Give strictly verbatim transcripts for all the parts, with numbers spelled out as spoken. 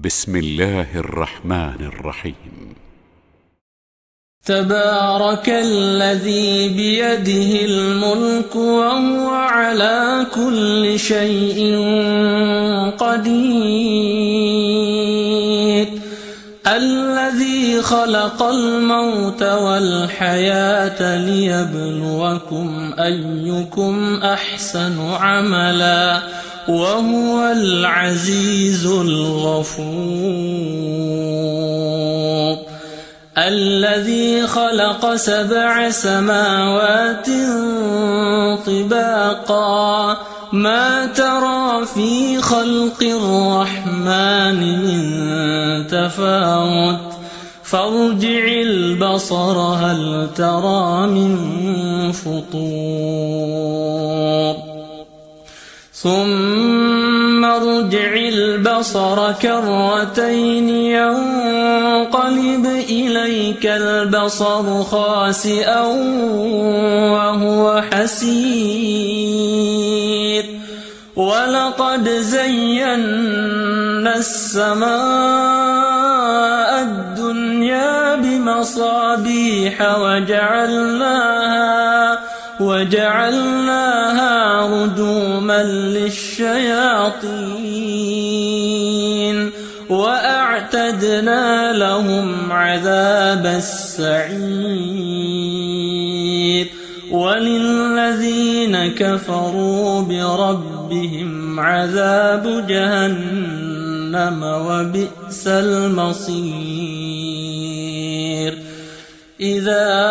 بسم الله الرحمن الرحيم. تبارك الذي بيده الملك وهو على كل شيء قدير، الذي خلق الموت والحياة ليبلوكم أيكم أحسن عملا وهو العزيز الغفور. الذي خلق سبع سماوات طباقا ما ترى في خلق الرحمن من تفاوت فارجع البصر هل ترى من فطور ثم ارجع البصر كرتين ينقلب إليك البصر خاسئا وهو حسير، ولقد زينا السماء الدنيا بمصابيح وجعلناها وجعلناها رجوما للشياطين وأعتدنا لهم عذاب السعير. وللذين كفروا بربهم عذاب جهنم وبئس المصير. إذا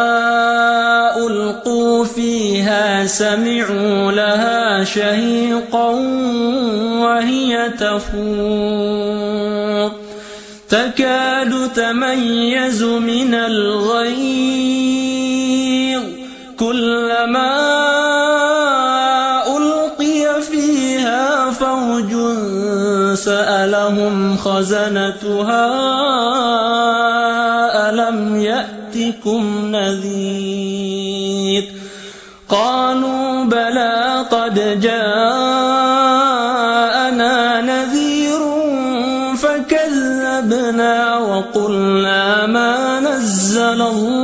ألقوا فيها سمعوا لها شهيقا وهي تفور تكاد تميز من الغيظ كلما ألقي فيها فوج سألهم خزنتها ألم يأتكم نذير قالوا بلى قد جاءنا نذير فكذبنا وقلنا ما نزل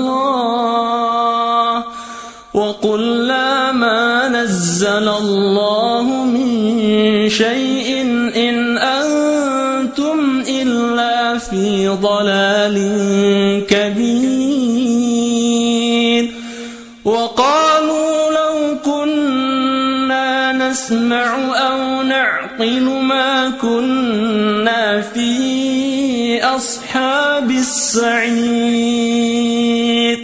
الله وقلنا ما نزل الله من شيء إن أنتم إلا في ضلال كبير. وقالوا لو كنا نسمع أو نعقل ما كنا في أصحاب السعير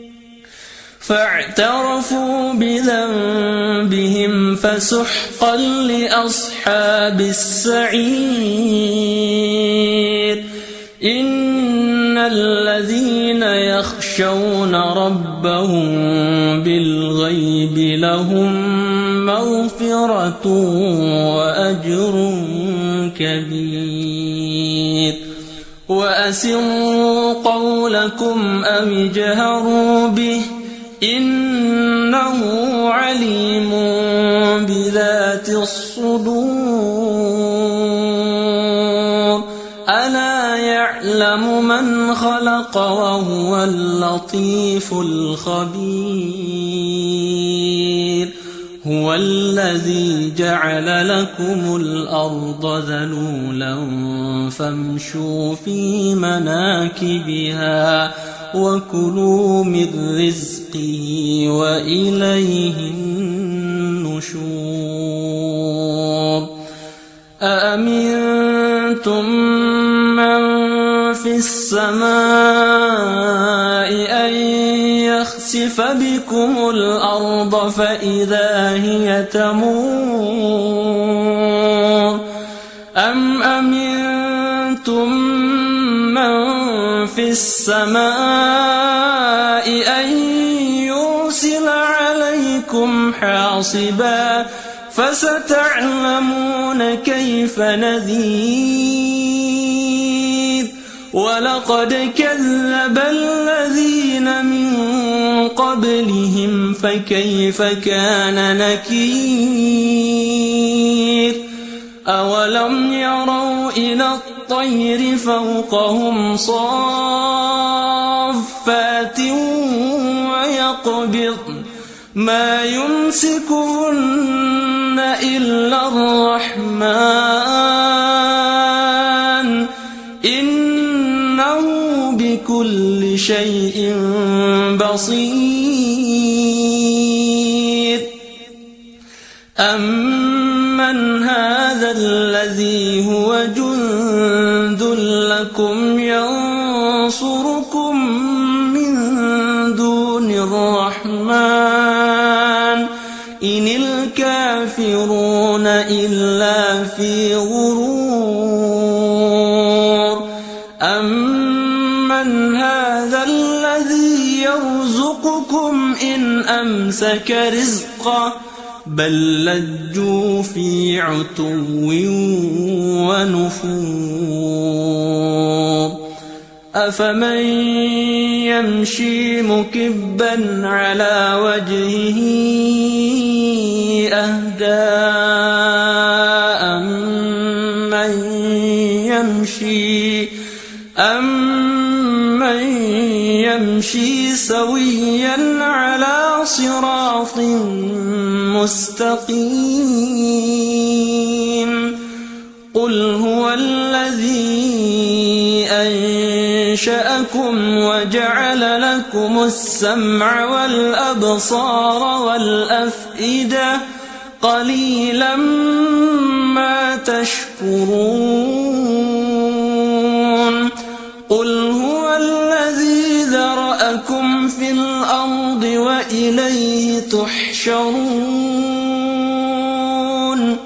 فاعترفوا بذنبهم فسحقا لأصحاب السعير. إن الذين يخشون ربهم بالغيب لهم مغفرة وأجر كبير. وأسروا قولكم أو اجهروا به إنه عليم بذات الصدور. ألا يعلم من خلق وهو اللطيف الخبير. هو الذي جعل لكم الأرض ذلولا فامشوا في مناكبها وكلوا من رزقه وإليه النشور. أأمنتم من في السماء أن يخسف بكم الأرض فإذا هي تمور أم أمنتم من في السماء أن يرسل عليكم حاصبا فستعلمون كيف نذير. ولقد كذب الذين من قبلهم فكيف كان نكير. أولم يروا إلى الطير فوقهم صافات ويقبضن ما يمسكهن إلا الرحمن إنه بكل شيء بصير. أمن هذا الذي هو جند لكم ينصركم من دون الرحمن إن الكافرون إلا في غرور. أمن هذا الذي يرزقكم إن أمسك رزقه بل لجوا في عتو ونفور. أفمن يمشي مكبا على وجهه أهدى أمن يمشي أمن يمشي سويا على صراط مستقيم. قل هو الذي أنشأكم وجعل لكم السمع والأبصار والأفئدة قليلا ما تشكرون. قل هو الذي ذرأكم في الأرض وإليه تحشرون.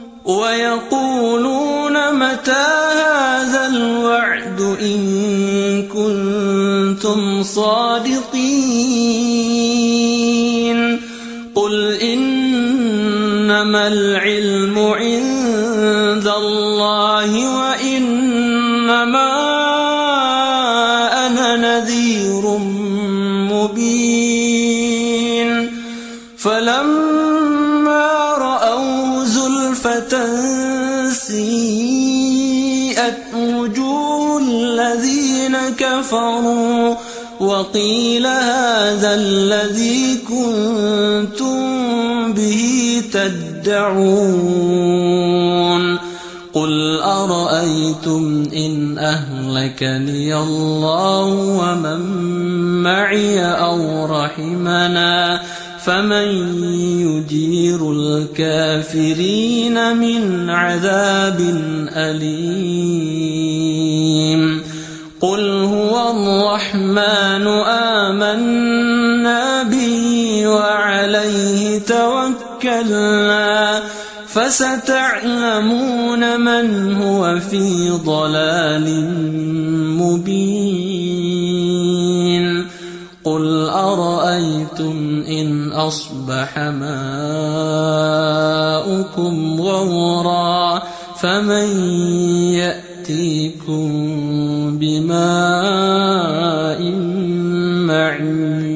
ويقولون متى هذا الوعد إن كنتم صادقين. قل إنما العلم عند الله وإنما أنا نذير مبين. فلما رأوا زلفة سيئت وجوه الذين كفروا وقيل هذا الذي كنتم به تدعون. قل أرأيتم إن أهلكني الله ومن معي أو رحمنا فمن يجير الكافرين من عذاب أليم. قل هو الرحمن آمنا به وعليه توكلنا فستعلمون من هو في ضلال مبين. قل أرأيتم إن أصبح ماؤكم غورا فمن يأتيكم بماء معين.